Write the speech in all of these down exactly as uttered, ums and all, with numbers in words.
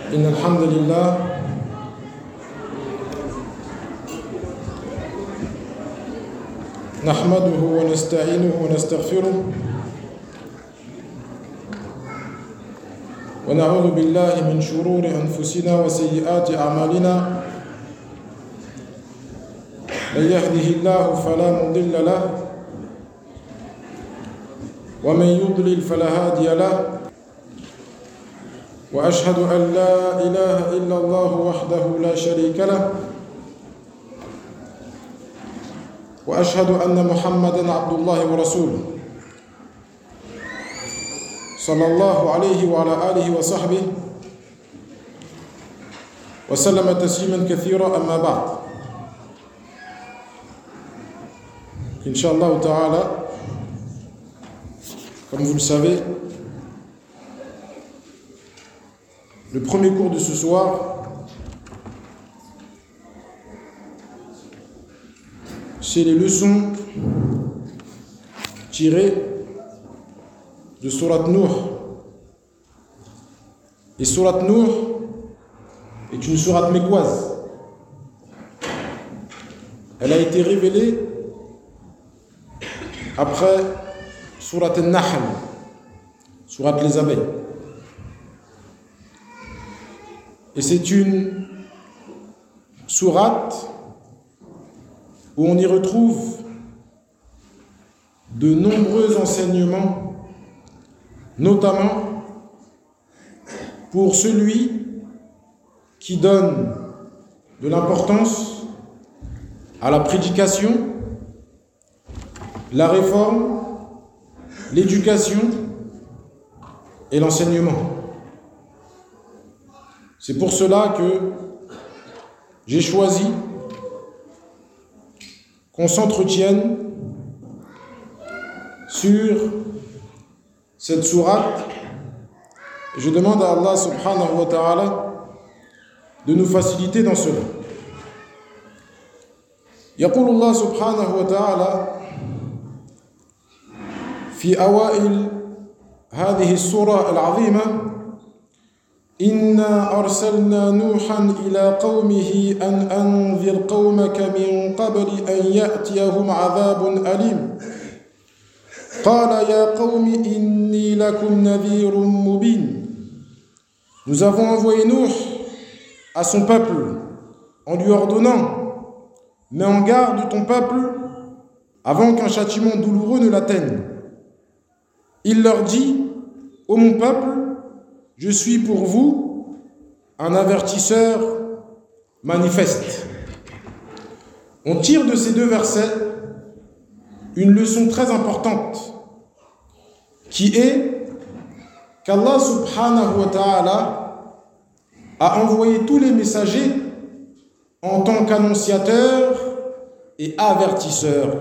إن الحمد لله نحمده ونستعينه ونستغفره ونعوذ بالله من شرور أنفسنا وسيئات أعمالنا من يهده الله فلا مضل له ومن يضلل فلا هادي له وأشهد أن لا إله إلا الله وحده لا شريك له وأشهد أن محمدًا عبد الله ورسوله صلى الله عليه وعلى آله وصحبه وسلم تسليمًا كثيرًا أما بعد. Inch'Allah ta'ala, comme vous le savez, le premier cours de ce soir, c'est les leçons tirées de Sourate Nuh. Et Sourate Nuh est une sourate mécoise. Elle a été révélée après Sourate An-Nahl, sourate les abeilles. Et c'est une sourate où on y retrouve de nombreux enseignements, notamment pour celui qui donne de l'importance à la prédication, la réforme, l'éducation et l'enseignement. C'est pour cela que j'ai choisi qu'on s'entretienne sur cette sourate. Je demande à Allah subhanahu wa ta'ala de nous faciliter dans cela. يقول الله سبحانه وتعالى في أوائل هذه السورة العظيمة: إنا أرسلنا نوحا إلى قومه أن أنذر قومك من قبل أن يأتيهم عذاب أليم قال يا قوم إني لكم نذير مبين. Nous avons envoyé Nuh à son peuple en lui ordonnant: mets en garde ton peuple avant qu'un châtiment douloureux ne l'atteigne. Il leur dit: ô mon peuple, je suis pour vous un avertisseur manifeste. On tire de ces deux versets une leçon très importante qui est qu'Allah subhanahu wa ta'ala a envoyé tous les messagers en tant qu'annonciateurs et avertisseurs.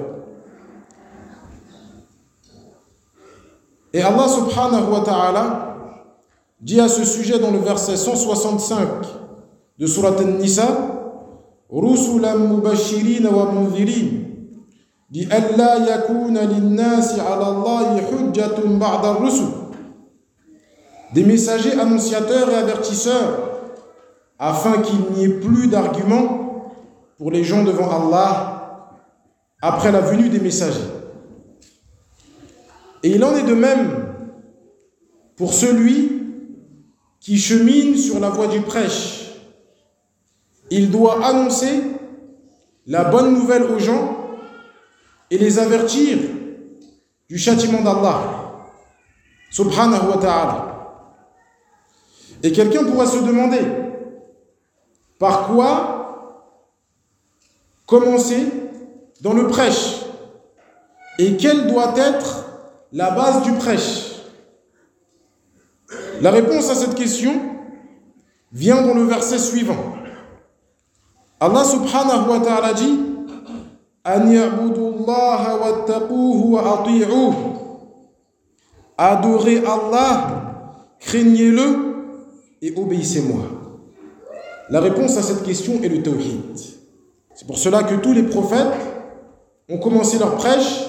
Et Allah subhanahu wa ta'ala dit à ce sujet dans le verset cent soixante-cinq de Sourate An-Nisa: Rusulan mubashirin wa munzirin li alla yakuna lin-nasi 'ala Allahi hujjatun ba'da ar-rusul. Des messagers annonciateurs et avertisseurs afin qu'il n'y ait plus d'arguments pour les gens devant Allah après la venue des messagers. Et il en est de même pour celui qui chemine sur la voie du prêche. Il doit annoncer la bonne nouvelle aux gens et les avertir du châtiment d'Allah subhanahu wa ta'ala. Et quelqu'un pourra se demander: par quoi commencer dans le prêche? Et quelle doit être la base du prêche? La réponse à cette question vient dans le verset suivant. Allah subhanahu wa ta'ala dit: An ya'budullaha wattaquhu wa ati'uhu. Adorez Allah, craignez-le et obéissez-moi. La réponse à cette question est le tawhid. C'est pour cela que tous les prophètes ont commencé leur prêche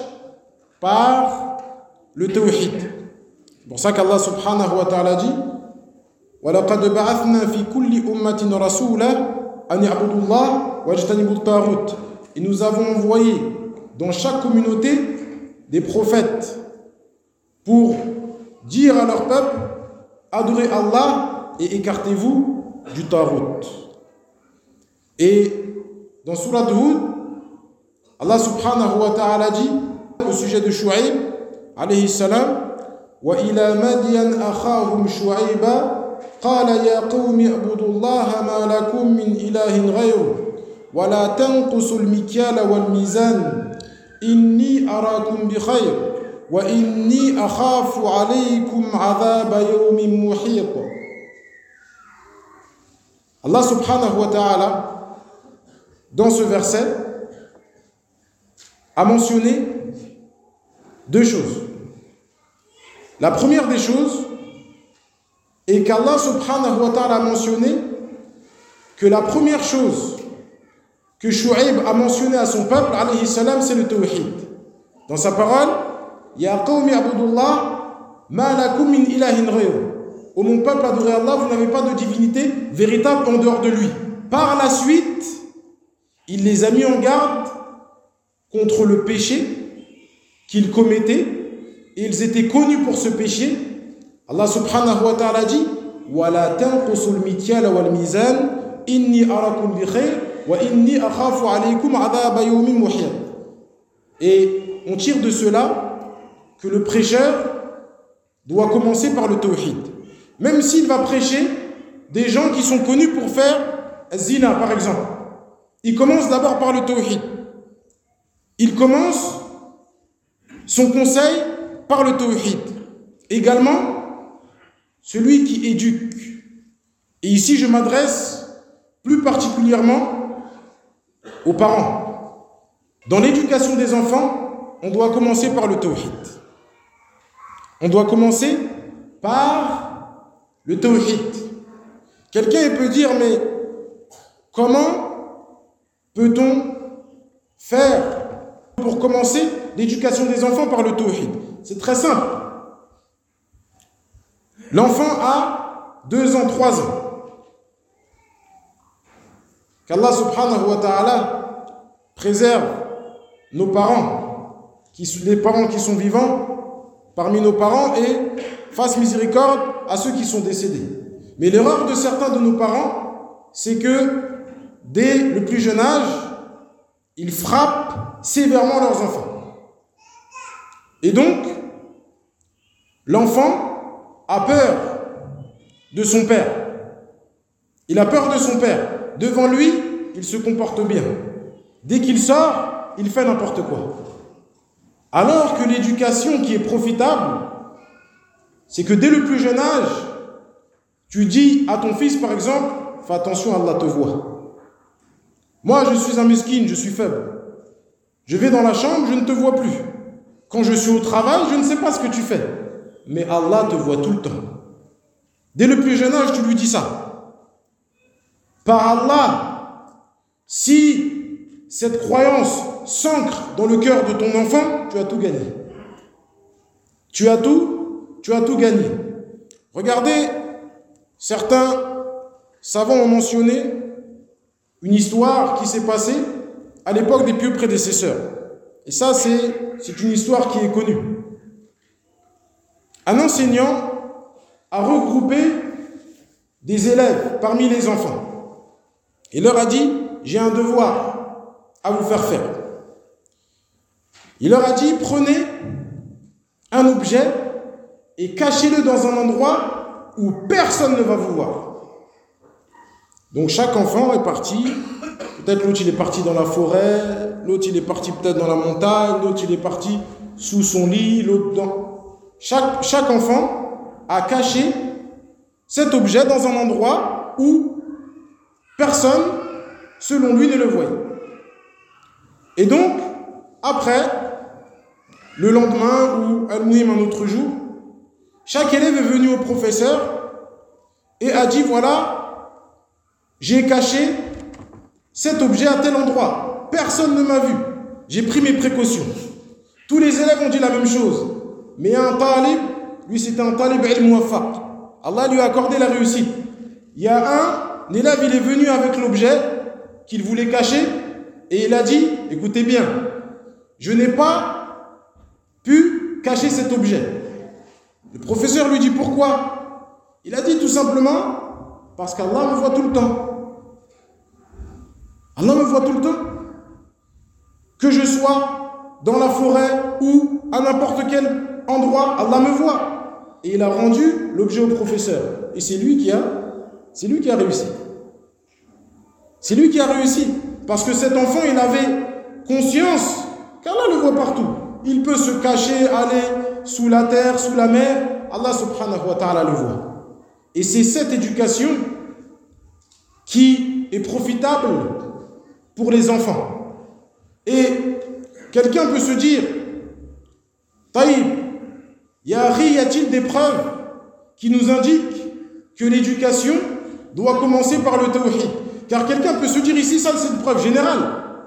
par le tawhid. C'est pour ça qu'Allah subhanahu wa ta'ala dit: وَلَقَدْ بَعَثْنَا فِي كُلِّ أُمَّةٍ رَسُولًا أَنِ اعْبُدُوا اللَّهَ وَاجْتَنِبُوا الطَّاغُوتَ. Et nous avons envoyé dans chaque communauté des prophètes pour dire à leur peuple: adorez Allah et écartez-vous du Tarout. Et dans Surat Hud, Allah subhanahu wa ta'ala dit au sujet de Shu'aib alayhi salam: wa ila Madian akhahum Shu'aiba qala ya qawmi a'budu Allah ma lakum min ilahin ghayru wa la tanqusu al-mikyala wal mizan inni arakum bi khayr wa inni akhafu alaykum adhaba yawmin muhit. Allah subhanahu wa ta'ala, dans ce verset, a mentionné deux choses. La première des choses est qu'Allah subhanahu wa ta'ala a mentionné que la première chose que Shu'aib a mentionné à son peuple, alayhi salam, c'est le tawhid. Dans sa parole, Ya qawmi abudullah ma lakum min ilahin ghayru. Ô mon peuple, adorez Allah, vous n'avez pas de divinité véritable en dehors de lui. Par la suite, il les a mis en garde contre le péché qu'ils commettaient, et ils étaient connus pour ce péché. Allah subhanahu wa ta'ala dit: wa la tanqusul mikyala wal mizan inni arakum bi khayr wa inni akhafu alaykum adhaba yawmin muhit. Et on tire de cela que le prêcheur doit commencer par le tawhid. Même s'il va prêcher des gens qui sont connus pour faire zina, par exemple, il commence d'abord par le tawhid. Il commence son conseil par le tawhid. Également, celui qui éduque. Et ici, je m'adresse plus particulièrement aux parents. Dans l'éducation des enfants, on doit commencer par le tawhid. On doit commencer par le tawhid. Quelqu'un peut dire: mais comment peut-on faire pour commencer l'éducation des enfants par le tawhid? C'est très simple. L'enfant a deux ans, trois ans. Qu'Allah subhanahu wa ta'ala préserve nos parents, qui, les parents qui sont vivants parmi nos parents, et fasse miséricorde à ceux qui sont décédés. Mais l'erreur de certains de nos parents, c'est que dès le plus jeune âge, ils frappent sévèrement leurs enfants. Et donc, l'enfant a peur de son père. Il a peur de son père. Devant lui, il se comporte bien. Dès qu'il sort, il fait n'importe quoi. Alors que l'éducation qui est profitable, c'est que dès le plus jeune âge, tu dis à ton fils, par exemple: fais attention, Allah te voit. Moi, je suis un mesquine, je suis faible. Je vais dans la chambre, je ne te vois plus. Quand je suis au travail, je ne sais pas ce que tu fais. Mais Allah te voit tout le temps. Dès le plus jeune âge, tu lui dis ça. Par Allah, si cette croyance s'ancre dans le cœur de ton enfant, tu as tout gagné. Tu as tout, tu as tout gagné. Regardez, certains savants ont mentionné une histoire qui s'est passée à l'époque des pieux prédécesseurs. Et ça, c'est, c'est une histoire qui est connue. Un enseignant a regroupé des élèves parmi les enfants. Il leur a dit: j'ai un devoir à vous faire faire. Il leur a dit: prenez un objet et cachez-le dans un endroit où personne ne va vous voir. Donc chaque enfant est parti. Peut-être l'autre il est parti dans la forêt, l'autre il est parti peut-être dans la montagne, l'autre il est parti sous son lit, l'autre dans... Chaque, chaque enfant a caché cet objet dans un endroit où personne, selon lui, ne le voyait. Et donc, après, le lendemain ou al-muhim un autre jour, chaque élève est venu au professeur et a dit: voilà, j'ai caché cet objet à tel endroit. Personne ne m'a vu. J'ai pris mes précautions. Tous les élèves ont dit la même chose. Mais un talib, lui c'était un talib al-muwaffaq. Allah lui a accordé la réussite. Il y a un élève, il est venu avec l'objet qu'il voulait cacher et il a dit, écoutez bien, je n'ai pas pu cacher cet objet. Le professeur lui dit pourquoi? Il a dit tout simplement parce qu'Allah me voit tout le temps. Allah me voit tout le temps. Que je sois dans la forêt ou à n'importe quel endroit, Allah me voit. Et il a rendu l'objet au professeur. Et c'est lui qui a, c'est lui qui a réussi. C'est lui qui a réussi. Parce que cet enfant, il avait conscience qu'Allah le voit partout. Il peut se cacher, aller sous la terre, sous la mer. Allah subhanahu wa ta'ala le voit. Et c'est cette éducation qui est profitable pour les enfants. Et quelqu'un peut se dire, Taïb, y a-t-il des preuves qui nous indiquent que l'éducation doit commencer par le tawhid? Car quelqu'un peut se dire ici, ça c'est une preuve générale.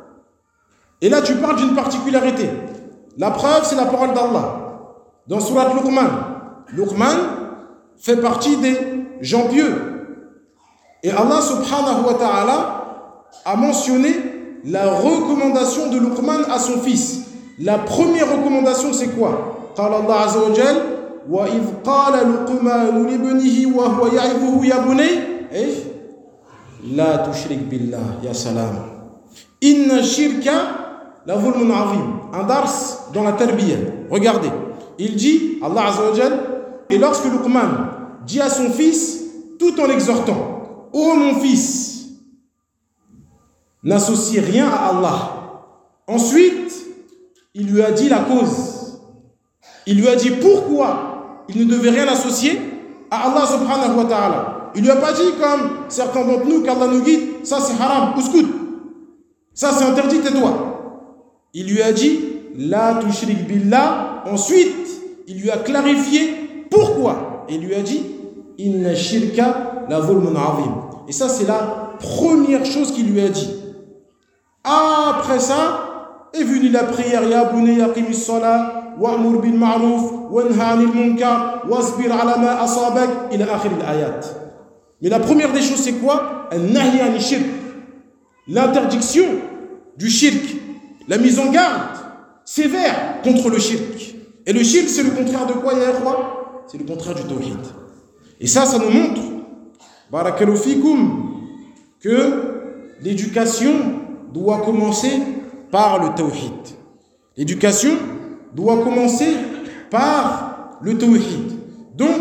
Et là tu parles d'une particularité. La preuve c'est la parole d'Allah. Dans Surat Luqman, Luqman fait partie des gens pieux. Et Allah subhanahu wa ta'ala a mentionné la recommandation de Luqman à son fils. La première recommandation c'est quoi? قال الله عز وجل وإذ قال لقمان لابنه وهو يعظه يا بني إيش لا تشرك بالله يا سلام إن الشرك لظلم عظيم. Un dars dans la tarbiya. Regardez, il dit, Allah Azza wa Jal, et lorsque Luqman dit à son fils, tout en l'exhortant, ô mon fils, n'associe rien à Allah. Ensuite, il lui a dit la cause. Il lui a dit pourquoi il ne devait rien associer à Allah subhanahu wa ta'ala. Il lui a pas dit comme certains d'entre nous qu'Allah nous guide, ça c'est haram, ouscout. Ça c'est interdit, tais-toi. Il lui a dit la tushrik billah. Ensuite, il lui a clarifié pourquoi. Et il lui a dit inna shirka la zulmun azim. Et ça c'est la première chose qu'il lui a dit. Après ça est venue la prière ya bunayya qimis salat wa'mur bil ma'ruf wanha 'anil munkar wasbir 'ala ma asabak ila akhir al-ayat. Mais la première des choses c'est quoi? An-nahy 'anil shirk. L'interdiction du shirk, la mise en garde sévère contre le shirk. Et le shirk c'est le contraire de quoi, ya ikhwa? C'est le contraire du tawhid. Et ça ça nous montre barakallahu fikum que l'éducation doit commencer par le tawhid. L'éducation doit commencer par le tawhid. Donc,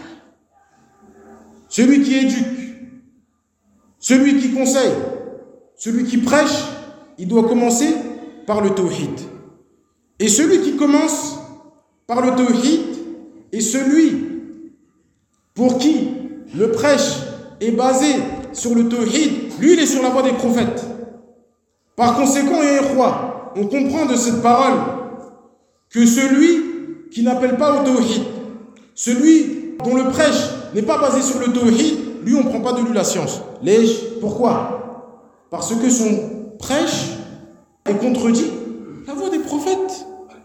celui qui éduque, celui qui conseille, celui qui prêche, il doit commencer par le tawhid. Et celui qui commence par le tawhid est celui pour qui le prêche est basé sur le tawhid. Lui, il est sur la voie des prophètes. Par conséquent, on comprend de cette parole que celui qui n'appelle pas au tawhid, celui dont le prêche n'est pas basé sur le tawhid, lui on ne prend pas de lui la science. Pourquoi? Parce que son prêche est contredit la voix des prophètes.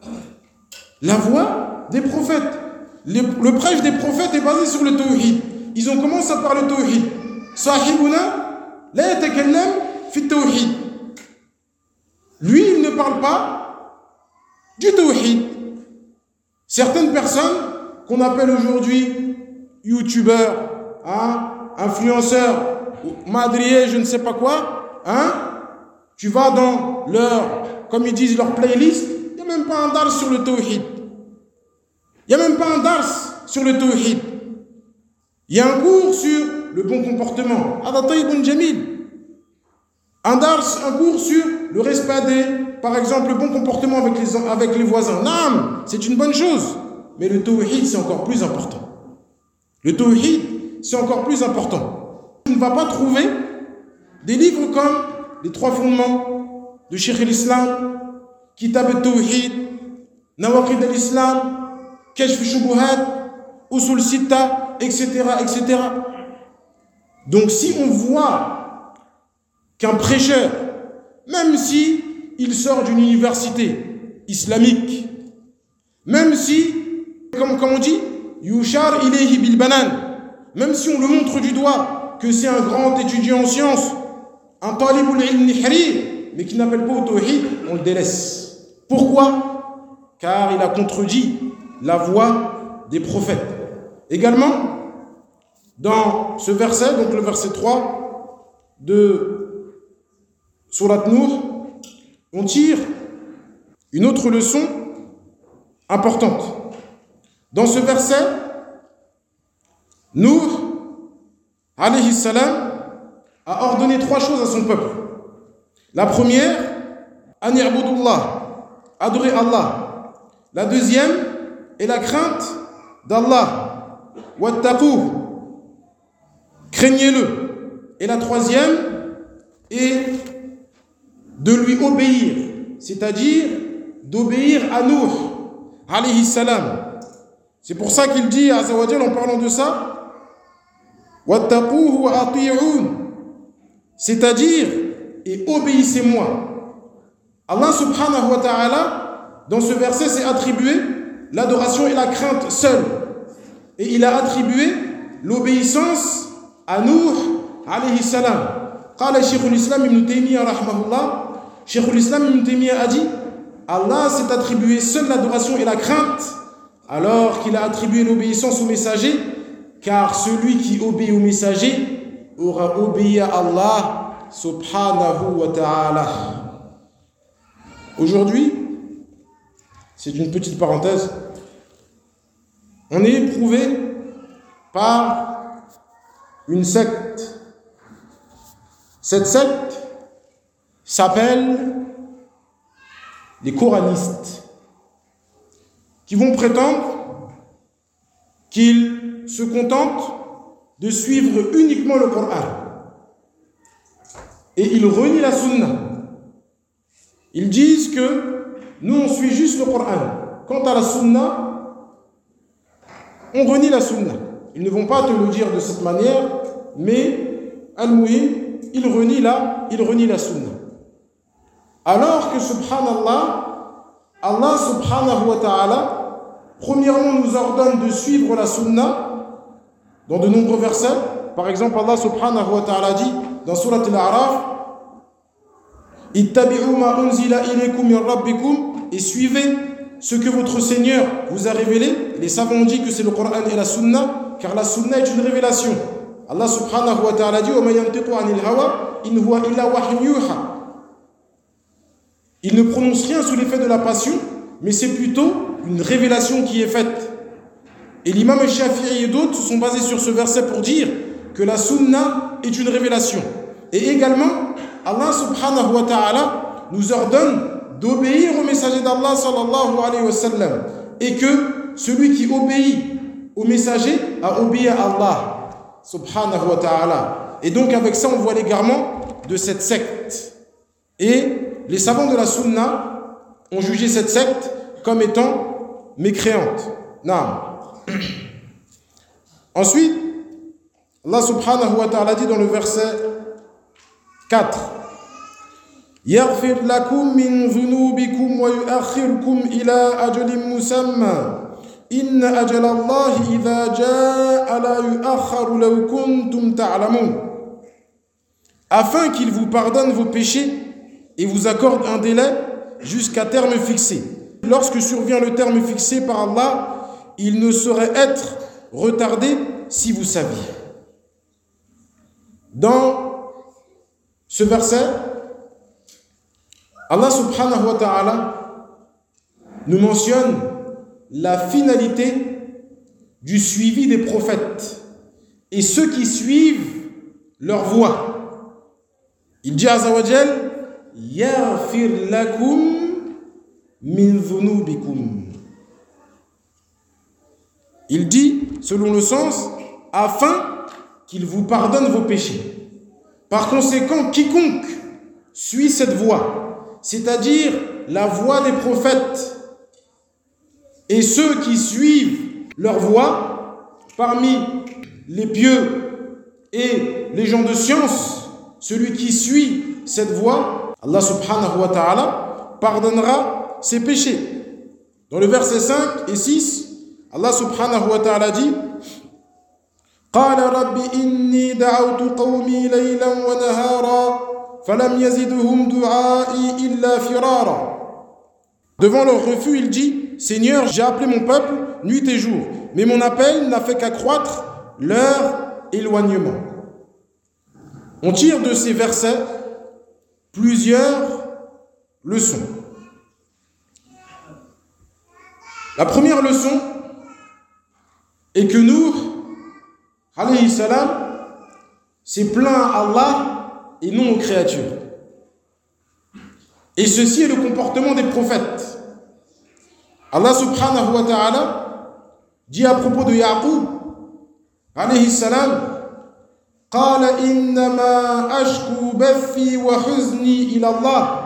La voix des prophètes. Le, le prêche des prophètes est basé sur le tawhid. Ils ont commencé par le tawhid. Sahibuna la yatakallam fi tawhid. Lui, il ne parle pas du tawhid. Certaines personnes qu'on appelle aujourd'hui youtubeurs, hein, influenceurs, madriers, je ne sais pas quoi, hein, tu vas dans leur, comme ils disent, leur playlist, il n'y a même pas un dars sur le tawhid. Il n'y a même pas un dars sur le tawhid. Il y a un cours sur le bon comportement. Hada tayyibun jamil. Un dars, un cours sur le respect des, par exemple, le bon comportement avec les, avec les voisins. Non, c'est une bonne chose. Mais le tawhid, c'est encore plus important. Le tawhid, c'est encore plus important. Tu ne vas pas trouver des livres comme les trois fondements de Cheikh al-Islam, Kitab al-Tawhid, Nawaqid al-Islam, Kashf Shubuhat, Usul Sitta, et cetera, et cetera. Donc si on voit qu'un prêcheur, même si il sort d'une université islamique, même si, comme, comme on dit, yushar ilayhi bil banan, même si on le montre du doigt, que c'est un grand étudiant en sciences, un talibul ilm nihri, mais qui n'appelle pas au tawhid, on le délaisse. Pourquoi? Car il a contredit la voie des prophètes. Également, dans ce verset, donc le verset trois de Sourate Nour, on tire une autre leçon importante. Dans ce verset, Nour, alayhi salam, a ordonné trois choses à son peuple. La première, an i'budullah, adorer Allah. La deuxième est la crainte d'Allah. Wattaqu, craignez-le. Et la troisième est de lui obéir, c'est-à-dire d'obéir à Nour, alayhi salam. C'est pour ça qu'il dit, Azza wa Jal, en parlant de ça, Wattaquhu wa ati'un, c'est-à-dire, et obéissez-moi. Allah subhanahu wa ta'ala, dans ce verset, s'est attribué l'adoration et la crainte seule. Et il a attribué l'obéissance à Nour, alayhi salam. Qala Shaykh al-Islam ibn Taymiyyah, rahmahullah, Shaykh al-Islam ibn Taymiyyah a dit, Allah s'est attribué seule l'adoration et la crainte, alors qu'il a attribué l'obéissance au messager, car celui qui obéit au messager aura obéi à Allah subhanahu wa ta'ala. Aujourd'hui, c'est une petite parenthèse, on est éprouvé par une secte. Cette secte s'appelle les coranistes, qui vont prétendre qu'ils se contentent de suivre uniquement le Coran. Et ils renient la sunna. Ils disent que nous on suit juste le Coran. Quant à la sunna, on renie la sunna. Ils ne vont pas te le dire de cette manière, mais al-muhim, ils renient la, ils renient la sunna. Alors que subhanallah, Allah subhanahu wa ta'ala, premièrement, nous ordonne de suivre la sunna dans de nombreux versets. Par exemple, Allah subhanahu wa ta'ala dit dans Sourate Al-A'raf, Ittabi'u ma unzila ilaykum min rabbikum, et suivez ce que votre Seigneur vous a révélé. Les savants ont dit que c'est le Coran et la sunna, car la sunna est une révélation. Allah subhanahu wa ta'ala dit wa ma yantiqu anil hawa in huwa illa wahyun yuha. Il ne prononce rien sous l'effet de la passion, mais c'est plutôt une révélation qui est faite. Et l'imam Shafi'i et d'autres se sont basés sur ce verset pour dire que la sunna est une révélation. Et également, Allah subhanahu wa ta'ala nous ordonne d'obéir au messager d'Allah sallallahu alayhi wa sallam. Et que celui qui obéit au messager a obéi à Allah subhanahu wa ta'ala. Et donc avec ça, on voit l'égarement de cette secte. Et les savants de la sunna ont jugé cette secte comme étant mécréante. Naam. Ensuite, Allah subhanahu wa ta'ala dit dans le verset quatre, Yaghfir lakum min dhunubikum wa yu'akhirkum ila ajalin musamma. Inna ajala Allahi idha jaa la yu'akharu law kuntum ta'lamun. Afin qu'il vous pardonne vos péchés et vous accorde un délai jusqu'à terme fixé. Lorsque survient le terme fixé par Allah, il ne saurait être retardé si vous saviez. Dans ce verset, Allah subhanahu wa ta'ala nous mentionne la finalité du suivi des prophètes et ceux qui suivent leur voie. Il dit Azza wa Jal, Yaghfir lakum min dhunubikum. Il dit, selon le sens, afin qu'il vous pardonne vos péchés. Par conséquent, quiconque suit cette voie, c'est-à-dire la voie des prophètes, et ceux qui suivent leur voie, parmi les pieux et les gens de science, celui qui suit cette voie, Allah subhanahu wa ta'ala pardonnera ses péchés. Dans le verset cinq et six, Allah subhanahu wa ta'ala dit قال رب إني دعوت قومي ليلا ونهارا فلم يزدهم دعائي إلا فرارا. Devant leur refus, il dit: Seigneur, j'ai appelé mon peuple nuit et jour, mais mon appel n'a fait qu'accroître leur éloignement. On tire de ces versets plusieurs leçons. La première leçon est que Nuh, alayhi salam, s'est plaint à Allah et non aux créatures. Et ceci est le comportement des prophètes. Allah subhanahu wa ta'ala dit à propos de Yaqub, alayhi salam, قال إنما أشكو بثي وحزني إلى الله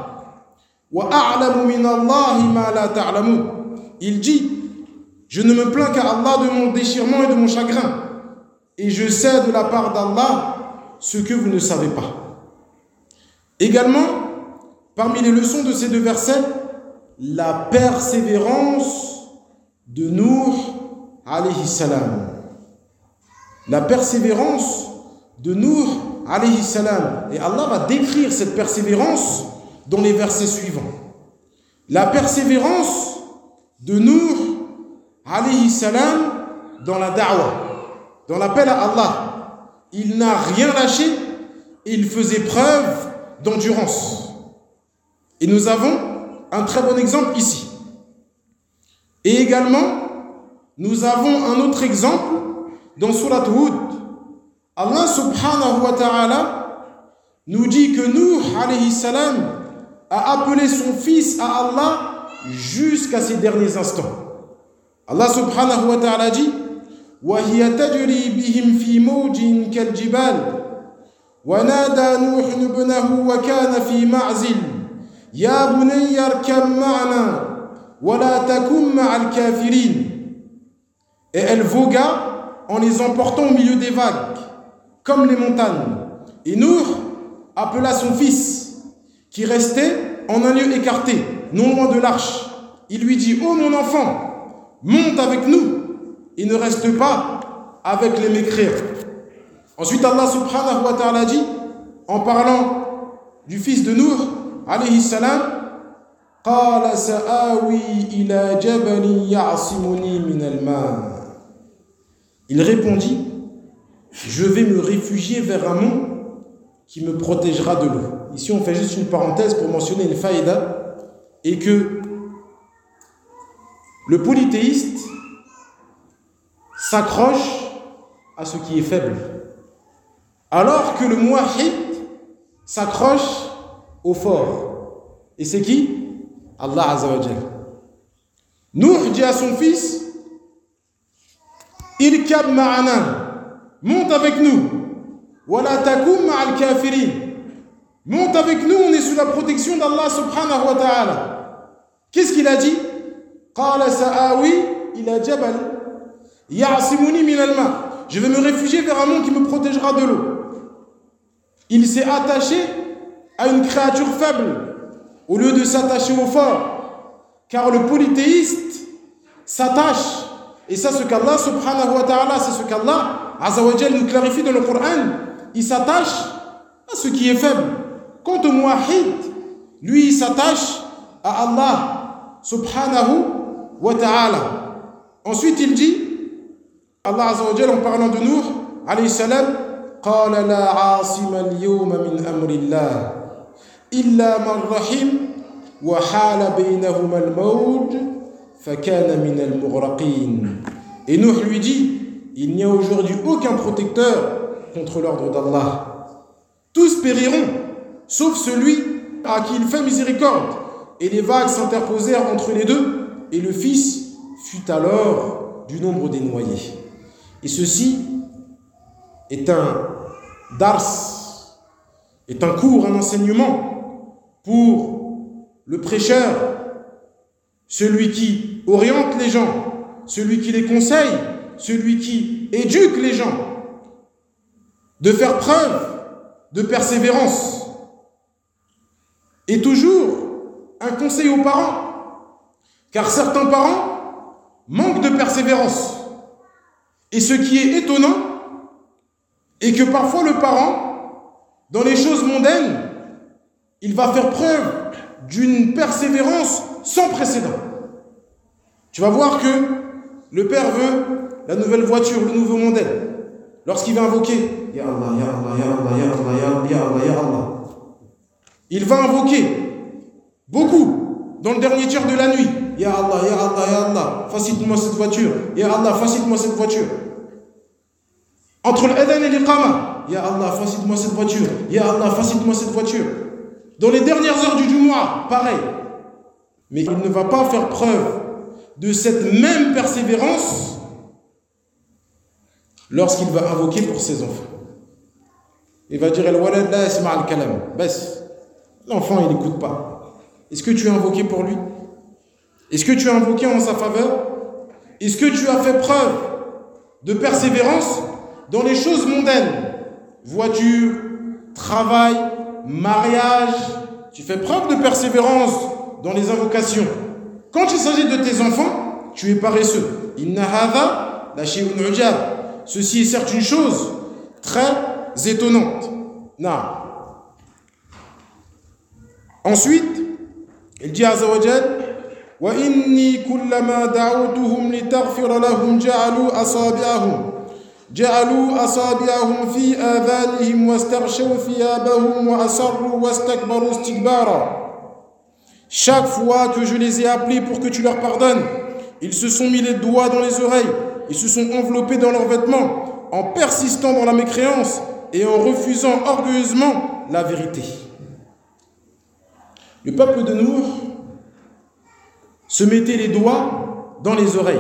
وأعلم من الله ما لا تعلمون. Il dit: je ne me plains qu'à Allah de mon déchirement et de mon chagrin, et je sais de la part d'Allah ce que vous ne savez pas. Également, parmi les leçons de ces deux versets, la persévérance de Nuh alayhi salam. La persévérance de Nuh alayhi salam. Et Allah va décrire cette persévérance dans les versets suivants. La persévérance de Nuh alayhi salam dans la da'wah, dans l'appel à Allah. Il n'a rien lâché et il faisait preuve d'endurance. Et nous avons un très bon exemple ici. Et également, nous avons un autre exemple dans Surat Hud. Allah subhanahu wa ta'ala nous dit que Nuh alayhi salam a appelé son fils à Allah jusqu'à ses derniers instants. Allah subhanahu wa ta'ala dit: وَهِيَ تَجْرِي بِهِمْ فِي مَوْجٍ كَالْجِبَالِ وَنَادَى نُوحٌ ابْنَهُ وَكَانَ فِي مَعْزِلٍ يَا بُنَيَّ ارْكَبْ مَعَنَا وَلَا تَكُنْ مَعَ الْكَافِرِينَ. Et elle vogua en les emportant au milieu des vagues, comme les montagnes. Et Nuh appela son fils, qui restait en un lieu écarté, non loin de l'arche. Il lui dit: ô mon enfant, monte avec nous et ne reste pas avec les mécréants. Ensuite, Allah subhanahu wa ta'ala dit, en parlant du fils de Nuh alayhi salam: قال سآوي إلى جبل يعصمني من الماء. Il répondit: je vais me réfugier vers un mont qui me protégera de l'eau. Ici, on fait juste une parenthèse pour mentionner une faïda, et que le polythéiste s'accroche à ce qui est faible, alors que le muwahhid s'accroche au fort. Et c'est qui? Allah Azza wa Jal. Nuh dit à son fils: Irkab ma'ana, monte avec nous. Wala takum ma'al kafirin, monte avec nous, on est sous la protection d'Allah subhanahu wa ta'ala. Qu'est-ce qu'il a dit? Qala sa'awi ila jabal ya'simuni min al-ma. Je vais me réfugier vers un mont qui me protégera de l'eau. Il s'est attaché à une créature faible au lieu de s'attacher au fort, car le polythéiste s'attache, et ça, ce qu'Allah subhanahu wa ta'ala, c'est ce qu'Allah Azza wa Jal nous clarifie dans le Coran, il s'attache à ce qui est faible. Quant au muwahhid, lui, il s'attache à Allah subhanahu wa ta'ala. Ensuite, il dit, Allah Azza wa Jal, en parlant de Nuh alayhi salam: qala la asima al-yawma min amri Allah illa man rahim wa hala baynahuma al-mawj fakana min al-mughraqin. Et Nuh lui dit: il n'y a aujourd'hui aucun protecteur contre l'ordre d'Allah. Tous périront, sauf celui à qui il fait miséricorde. Et les vagues s'interposèrent entre les deux, et le fils fut alors du nombre des noyés. Et ceci est un dars, est un cours, un enseignement pour le prêcheur, celui qui oriente les gens, celui qui les conseille, celui qui éduque les gens, de faire preuve de persévérance. Et toujours un conseil aux parents, car certains parents manquent de persévérance. Et ce qui est étonnant, Et que parfois le parent, dans les choses mondaines, il va faire preuve d'une persévérance sans précédent. Tu vas voir que le père veut la nouvelle voiture, le nouveau modèle. Lorsqu'il va invoquer, Ya Allah, Ya Allah, Ya Allah, Ya Allah, Ya Allah, Ya Allah, Ya Allah, il va invoquer beaucoup dans le dernier tiers de la nuit. Ya Allah, Ya Allah, Ya Allah, facilite-moi cette voiture. Ya Allah, facilite-moi cette voiture. Entre l'adhan et l'iqama, Ya Allah, facilite-moi cette voiture. Ya Allah, facilite-moi cette voiture. Dans les dernières heures du Jumu'ah, pareil. Mais il ne va pas faire preuve de cette même persévérance lorsqu'il va invoquer pour ses enfants. Il va dire Al-walad la yasma' al-kalam. Bas, l'enfant il n'écoute pas. Est-ce que tu as invoqué pour lui? Est-ce que tu as invoqué en sa faveur? Est-ce que tu as fait preuve de persévérance dans les choses mondaines? Voiture, travail, mariage. Tu fais preuve de persévérance dans les invocations. Quand il s'agit de tes enfants, tu es paresseux. Inna hadha la shay'un ujab. Ceci est certes une chose très étonnante. Non. Ensuite, il dit Azza wa Jal wa inni kullama da'awtuhum litaghfira lahum ja'alu asabi'ahum ja'alu asabi'ahum fi adhanihim wastaghshaw thiyabahum wa asarru wastakbaru istikbara. Chaque fois que je les ai appelés pour que tu leur pardonnes, ils se sont mis les doigts dans les oreilles, ils se sont enveloppés dans leurs vêtements, en persistant dans la mécréance et en refusant orgueilleusement la vérité. Le peuple de Nour se mettait les doigts dans les oreilles.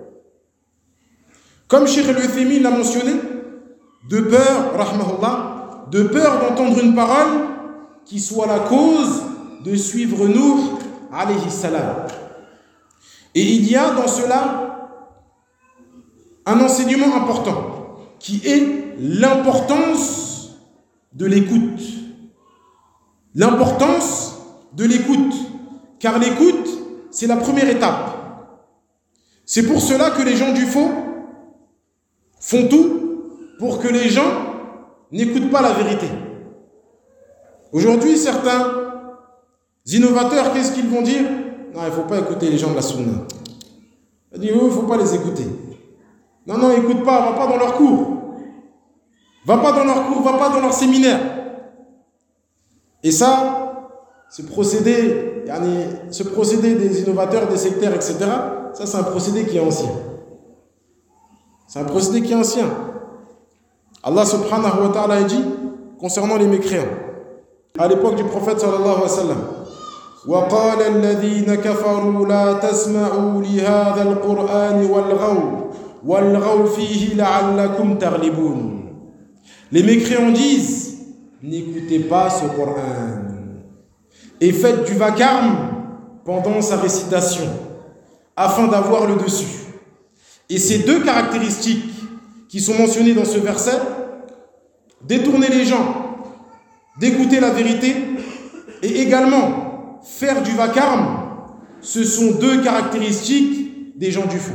Comme Cheikh al-Uthaymin l'a mentionné, de peur, rahmahullah, de peur d'entendre une parole qui soit la cause de suivre Nour alayhi salam. Et il y a dans cela un enseignement important qui est l'importance de l'écoute. L'importance de l'écoute. Car l'écoute, c'est la première étape. C'est pour cela que les gens du faux font tout pour que les gens n'écoutent pas la vérité. Aujourd'hui, certains innovateurs, qu'est-ce qu'ils vont dire? Non, il ne faut pas écouter les gens de la sunna. Ils disent, il ne faut pas les écouter. Non, non, écoute pas, va pas dans leur cours. Va pas dans leur cours, va pas dans leur séminaire. Et ça, ce procédé, ce procédé des innovateurs, des sectaires, et cetera, ça c'est un procédé qui est ancien. C'est un procédé qui est ancien. Allah subhanahu wa ta'ala a dit, concernant les mécréants, à l'époque du prophète sallallahu alayhi wa sallam, وقال الذين كفروا لا تسمعوا لهذا القرآن والغوا والغوا فيه لعلكم تغلبون. Les mécréants disent, n'écoutez pas ce Coran et faites du vacarme pendant sa récitation afin d'avoir le dessus. Et ces deux caractéristiques qui sont mentionnées dans ce verset, détourner les gens d'écouter la vérité et également faire du vacarme, ce sont deux caractéristiques des gens du faux.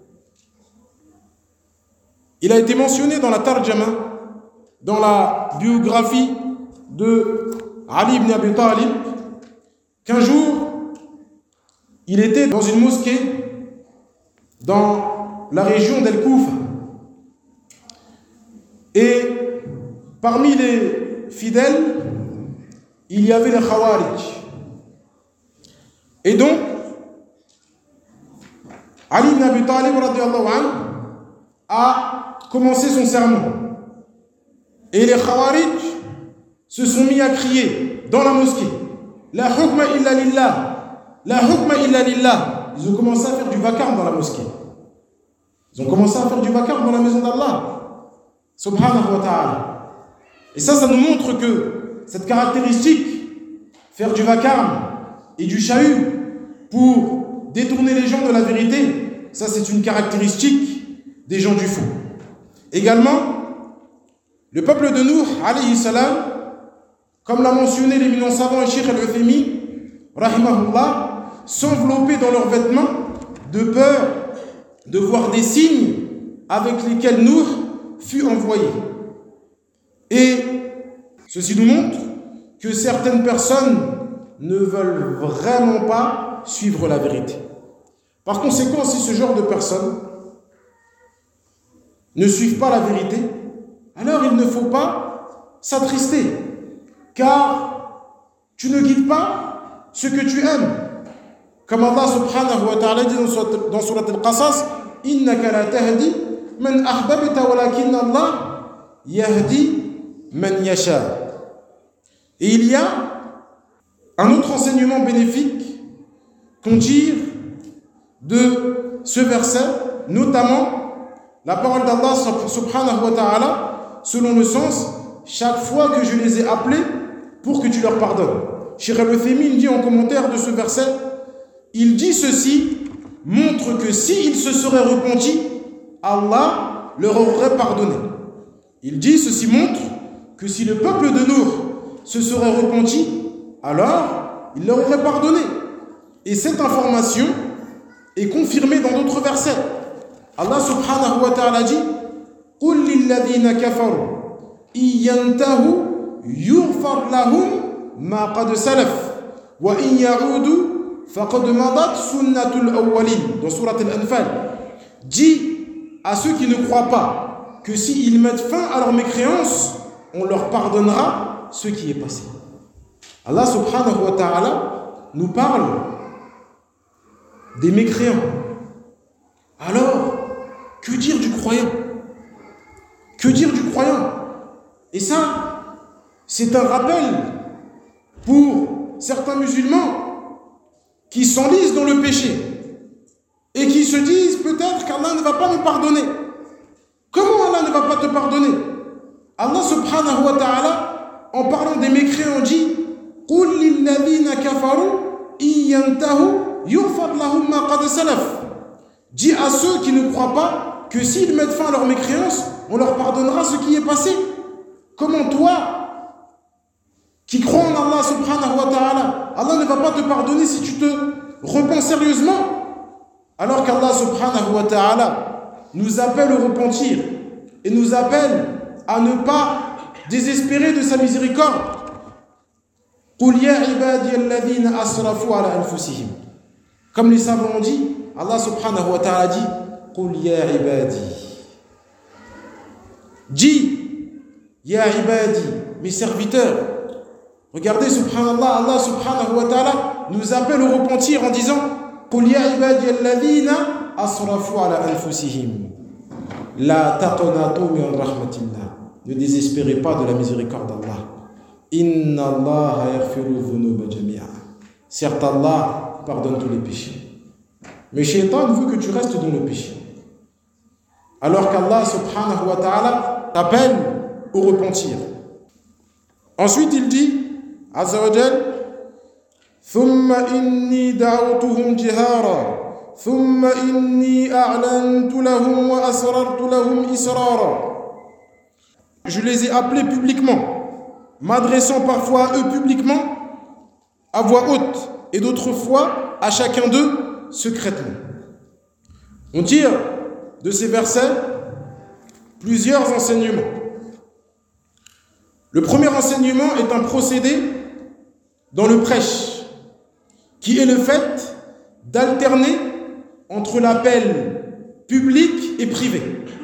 Il a été mentionné dans la Tarjama, dans la biographie de Ali ibn Abi Talib, qu'un jour, il était dans une mosquée dans la région d'Al-Koufa. Et parmi les fidèles, il y avait les Khawarij. Et donc, Ali ibn Abi Talib radiyallahu anhu a commencé son sermon. Et les Khawarij se sont mis à crier dans la mosquée, La hukma illa lillah, la hukma illa lillah. Ils ont commencé à faire du vacarme dans la mosquée. Ils ont commencé à faire du vacarme dans la maison d'Allah, subhanahu wa ta'ala. Et ça, ça nous montre que cette caractéristique, faire du vacarme et du chahut pour détourner les gens de la vérité, ça c'est une caractéristique des gens du faux. Également, le peuple de Nuh, alayhi salam, comme l'a mentionné l'éminent savant Cheikh al-Uthaymin, rahimahullah, s'enveloppaient dans leurs vêtements de peur de voir des signes avec lesquels Nuh fut envoyé. Et ceci nous montre que certaines personnes ne veulent vraiment pas suivre la vérité. Par conséquent, si ce genre de personnes ne suivent pas la vérité, alors il ne faut pas s'attrister, car tu ne guides pas ce que tu aimes. Comme Allah subhanahu wa ta'ala dit dans Surat Al-Qasas, « Innaka la tahdi man ahbabta walakin Allah yahdi man yasha » Et il y a un autre enseignement bénéfique qu'on tire de ce verset, notamment la parole d'Allah subhanahu wa ta'ala, selon le sens, chaque fois que je les ai appelés pour que tu leur pardonnes. Cheikh Al-Uthaymin dit en commentaire de ce verset, il dit ceci, montre que s'ils se seraient repentis, Allah leur aurait pardonné. Il dit, ceci montre que si le peuple de Nour se serait repenti, alors il leur aurait pardonné. Et cette information est confirmée dans d'autres versets. Allah subhanahu wa ta'ala dit قُلْ لِلَّذِينَ كَفَرُوا إِن يَنْتَهُوا يُغْفَرْ لَهُمْ مَا قَدْ سَلَفَ وَإِن يَعُودُوا فَقَدْ مَضَتْ سُنَّةُ الْأَوَّلِينَ dans Surat Al-Anfal. Dis à ceux qui ne croient pas que s'ils mettent fin à leur mécréance, on leur pardonnera ce qui est passé. Allah subhanahu wa ta'ala nous parle des mécréants. Alors, que dire du croyant? Que dire du croyant? Et ça, c'est un rappel pour certains musulmans qui s'enlisent dans le péché et qui se disent peut-être qu'Allah ne va pas me pardonner. Comment Allah ne va pas te pardonner? Allah subhanahu wa ta'ala, en parlant des mécréants, dit قُلْ لِلَّذِينَ كَفَرُوا إِن يَنْتَهُوا يُغْفَرْ لَهُمْ مَا قَدْ سَلَفَ. Dis à ceux qui ne croient pas que s'ils mettent fin à leur mécréance, on leur pardonnera ce qui est passé. Comment toi, qui crois en Allah subhanahu wa ta'ala, Allah ne va pas te pardonner si tu te repens sérieusement, alors qu'Allah subhanahu wa ta'ala nous appelle au repentir et nous appelle à ne pas désespérer de sa miséricorde. قُلْ يَا عِبَادِيَ الَّذِينَ أَسْرَفُوا عَلَى أَنفُسِهِمْ. Comme les savants ont dit, Allah subhanahu wa ta'ala dit قُلْ يَا عِبَادِي. Dis, Ya ibadi, mes serviteurs. Regardez, subhanallah, Allah subhanahu wa ta'ala nous appelle au repentir en disant قُلْ يَا عِبَادِيَ الَّذِينَ أَسْرَفُوا عَلَى أَنفُسِهِمْ لَا تَقْنَطُوا مِنْ رَحْمَةِ اللَّهِ. Ne désespérez pas de la miséricorde d'Allah. Inna Allah yaghfiru dhunuba jami'a. Certes, Allah pardonne tous les péchés. Mais Shaitan veut que tu restes dans le péché. Alors qu'Allah subhanahu wa ta'ala t'appelle au repentir. Ensuite, il dit, Azza wa Jal, Thumma inni da'awtuhum jihara, Thumma inni a'lantu lahum wa asrartu lahum israra. Je les ai appelés publiquement, m'adressant parfois à eux publiquement, à voix haute, et d'autres fois à chacun d'eux secrètement. On tire de ces versets plusieurs enseignements. Le premier enseignement est un procédé dans le prêche, qui est le fait d'alterner entre l'appel public et privé.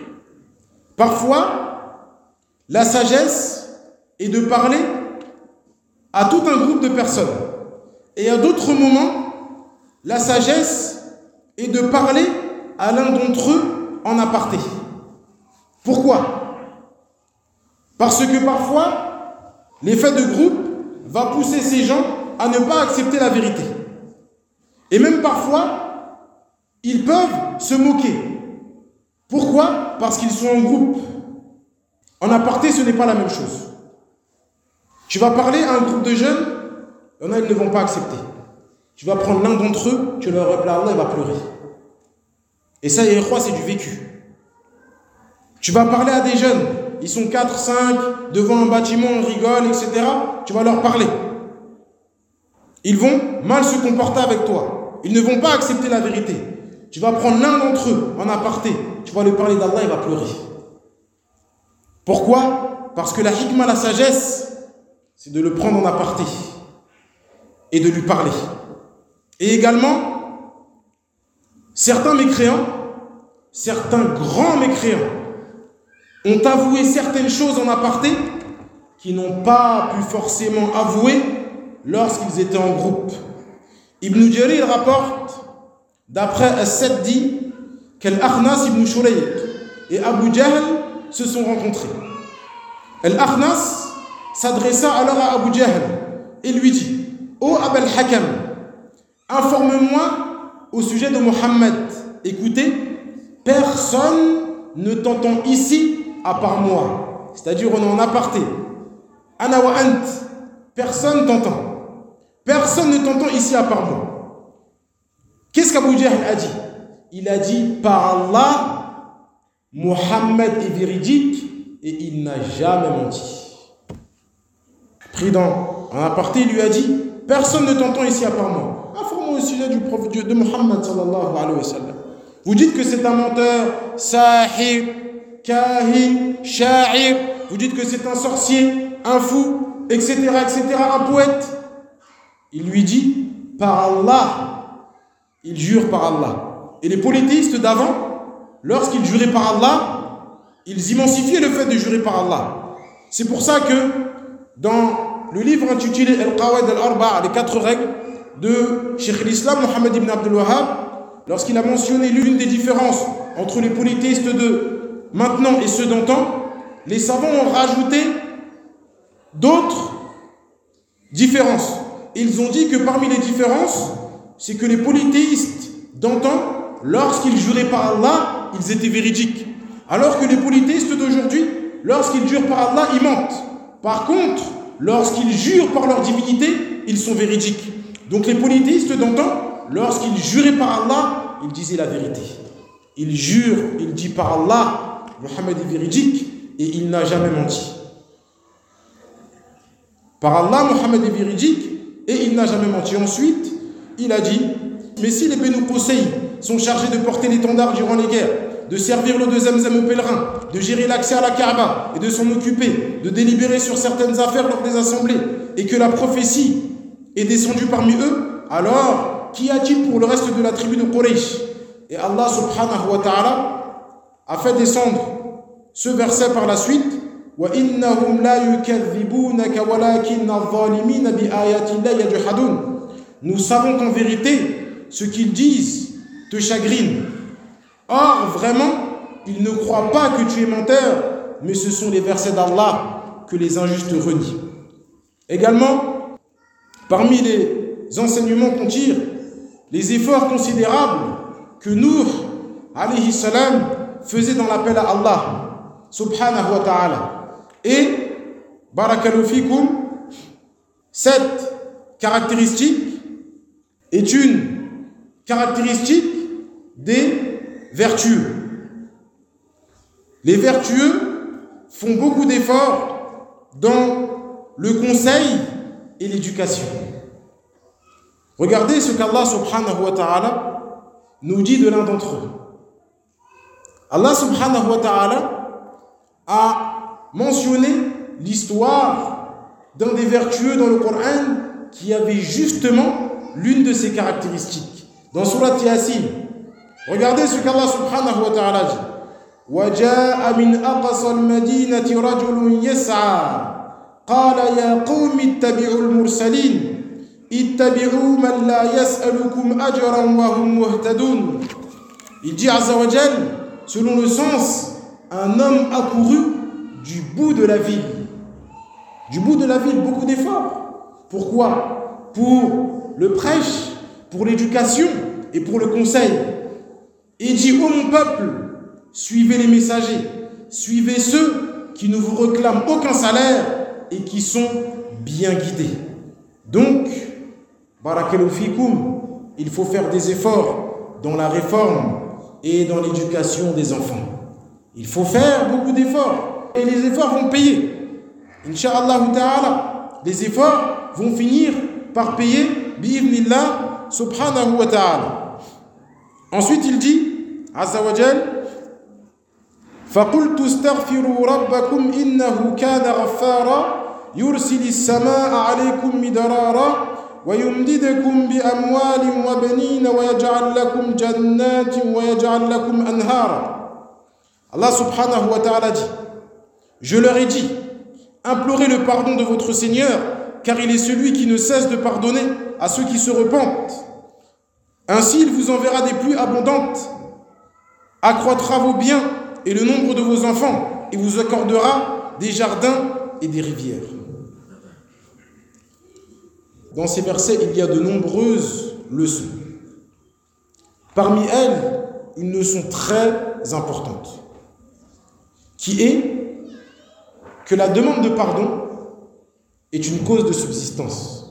Parfois, la sagesse est de parler à tout un groupe de personnes. Et à d'autres moments, la sagesse est de parler à l'un d'entre eux en aparté. Pourquoi? Parce que parfois, l'effet de groupe va pousser ces gens à ne pas accepter la vérité. Et même parfois, ils peuvent se moquer. Pourquoi? Parce qu'ils sont en groupe. En aparté, ce n'est pas la même chose. Tu vas parler à un groupe de jeunes, il y en a, ils ne vont pas accepter. Tu vas prendre l'un d'entre eux, tu leur rappelles à Allah, il va pleurer. Et ça, il croit, c'est du vécu. Tu vas parler à des jeunes, ils sont quatre, cinq, devant un bâtiment, on rigole, et cetera. Tu vas leur parler. Ils vont mal se comporter avec toi. Ils ne vont pas accepter la vérité. Tu vas prendre l'un d'entre eux en aparté, tu vas lui parler d'Allah, il va pleurer. Pourquoi? Parce que la hikmah, la sagesse, c'est de le prendre en aparté et de lui parler. Et également, certains mécréants, certains grands mécréants, ont avoué certaines choses en aparté qui n'ont pas pu forcément avouer lorsqu'ils étaient en groupe. Ibn Jarir rapporte, d'après As-Saddi, qu'Al-Akhnas ibn Shurayq et Abu Jahl se sont rencontrés. Al-Akhnas s'adressa alors à Abu Jahl et lui dit: Ô Abul Hakam, informe-moi au sujet de Mohammed. Écoutez, personne ne t'entend ici à part moi. C'est-à-dire, on est en aparté. Ana wa ant, personne t'entend. Personne ne t'entend ici à part moi. Qu'est-ce qu'Abu Jahl a dit? Il a dit: par Allah, Mohammed est véridique et il n'a jamais menti. Pris dans un aparté, il lui a dit: personne ne t'entend ici à part moi. Informe-moi au sujet du prophète de Mohammed sallallahu alayhi wa sallam. Vous dites que c'est un menteur, sahir, kahin, sha'ir. Vous dites que c'est un sorcier, un fou, et cetera, et cetera, un poète. Il lui dit: par Allah, il jure par Allah. Et les polythéistes d'avant, lorsqu'ils juraient par Allah, ils immensifiaient le fait de jurer par Allah. C'est pour ça que dans le livre intitulé Al-Qawaid al-Arba', les quatre règles de Cheikh l'Islam Mohammed ibn Abdul Wahhab, lorsqu'il a mentionné l'une des différences entre les polythéistes de maintenant et ceux d'antan, les savants ont rajouté d'autres différences. Ils ont dit que parmi les différences, c'est que les polythéistes d'antan, lorsqu'ils juraient par Allah, ils étaient véridiques. Alors que les polythéistes d'aujourd'hui, lorsqu'ils jurent par Allah, ils mentent. Par contre, lorsqu'ils jurent par leur divinité, ils sont véridiques. Donc les polythéistes d'antan, lorsqu'ils juraient par Allah, ils disaient la vérité. Ils jurent, ils disent par Allah, Mohammed est véridique et il n'a jamais menti. Par Allah, Mohammed est véridique et il n'a jamais menti. Ensuite, il a dit: mais si les Benu Qusay sont chargés de porter l'étendard durant les guerres, de servir l'eau de Zamzam aux pèlerins, de gérer l'accès à la Kaaba et de s'en occuper, de délibérer sur certaines affaires lors des assemblées, et que la prophétie est descendue parmi eux, alors qu'y a-t-il pour le reste de la tribu de Quraysh? Et Allah subhanahu wa ta'ala a fait descendre ce verset par la suite: وَإِنَّهُمْ لَا يُكَذِّبُونَكَ وَلَكِنَّ الظَّالِمِينَ بِآيَاتِ اللَّهِ يَجْحَدُونَ. Nous savons qu'en vérité, ce qu'ils disent te chagrine. Or, vraiment, ils ne croient pas que tu es menteur, mais ce sont les versets d'Allah que les injustes renient. Également, parmi les enseignements qu'on tire, les efforts considérables que Nuh, alayhi salam, faisait dans l'appel à Allah, subhanahu wa ta'ala. Et, barakallahu fikum, cette caractéristique est une caractéristique des vertueux. Les vertueux font beaucoup d'efforts dans le conseil et l'éducation. Regardez ce qu'Allah subhanahu wa ta'ala nous dit de l'un d'entre eux. Allah subhanahu wa ta'ala a mentionné l'histoire d'un des vertueux dans le Coran qui avait justement l'une de ces caractéristiques. Dans Surat Yasin, regardez ce qu'Allah subhanahu wa ta'ala dit. وَجَاءَ مِنْ أَقْصَى الْمَدِينَةِ رَجُلٌ يَسْعَى قَالَ يَا قَوْمِ اتَّبِعُوا الْمُرْسَلِينَ اتَّبِعُوا مَنْ لَا يَسْأَلُكُمْ أَجْرًا وَهُمْ مُهْتَدُونَ. Il dit Azza wa Jal, selon le sens, un homme accouru du bout de la ville. Du bout de la ville, beaucoup d'efforts. Pourquoi? Pour le prêche, pour l'éducation et pour le conseil. Et il dit: ô mon peuple, suivez les messagers, suivez ceux qui ne vous réclament aucun salaire et qui sont bien guidés. Donc, barakallahu fikoum, il faut faire des efforts dans la réforme et dans l'éducation des enfants. Il faut faire beaucoup d'efforts et les efforts vont payer. Inch'Allah ta'ala, les efforts vont finir par payer bi'idhnillah subhanahu wa ta'ala. Ensuite, il dit, Azza wa Jal, فَقُلْتُ اسْتَغْفِرُوا رَبَّكُمْ إِنَّهُ كَانَ غَفَّارًا يُرْسِلِ السَّمَاءَ عَلَيْكُمْ مِدْرَارًا وَيُمْدِدْكُمْ بِأَمْوَالٍ وَبَنِينَ وَيَجْعَلْ لَكُمْ جَنَّاتٍ وَيَجْعَلْ لَكُمْ أَنْهَارًا. Allah subhanahu wa ta'ala dit: Je leur ai dit, implorez le pardon de votre Seigneur, car il est celui qui ne cesse de pardonner à ceux qui se repentent. Ainsi il vous enverra des pluies abondantes, accroîtra vos biens et le nombre de vos enfants, et vous accordera des jardins et des rivières. Dans ces versets, il y a de nombreuses leçons. Parmi elles, une leçon très importante, qui est que la demande de pardon est une cause de subsistance.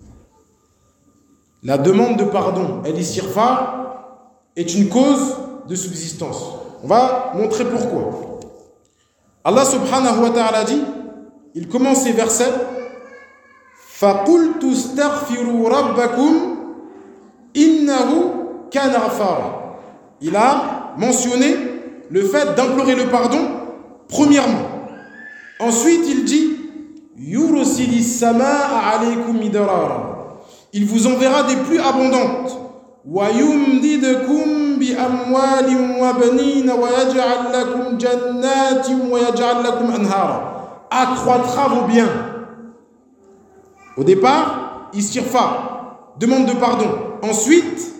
La demande de pardon, al-istighfar, est une cause de subsistance. On va montrer pourquoi. Allah subhanahu wa ta'ala dit, il commence ces versets, فَقُلْتُ اسْتَغْفِرُوا رَبَّكُمْ إِنَّهُ كَانَ غَفَّارًا. Il a mentionné le fait d'implorer le pardon, premièrement. Ensuite, il dit, يُرْسِلِ السَّمَاءَ عَلَيْكُمْ مِدْرَارًا. Il vous enverra des pluies abondantes. وَيُمْدِدْكُمْ بِأَمْوَالٍ وَبَنِينَ وَيَجْعَلْ لَكُمْ جَنَّاتٍ وَيَجْعَلْ لَكُمْ أَنْهَارًا. Accroîtra vos biens. Au départ, istighfar, demande de pardon. Ensuite,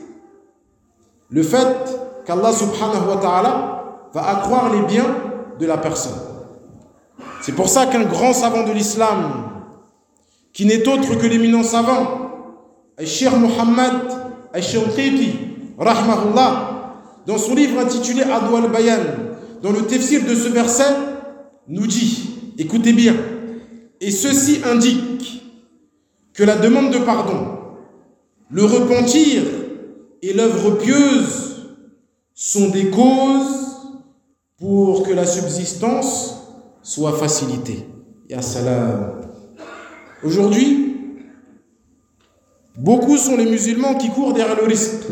le fait qu'Allah subhanahu wa ta'ala va accroître les biens de la personne. C'est pour ça qu'un grand savant de l'islam, qui n'est autre que l'éminent savant, Cheikh Muhammad al-Shanqiti, rahmahullah, dans son livre intitulé Adwa al-Bayan, dans le tafsir de ce verset, nous dit, écoutez bien, et ceci indique que la demande de pardon, le repentir et l'œuvre pieuse sont des causes pour que la subsistance soit facilitée. Ya salam. Aujourd'hui, beaucoup sont les musulmans qui courent derrière le risque.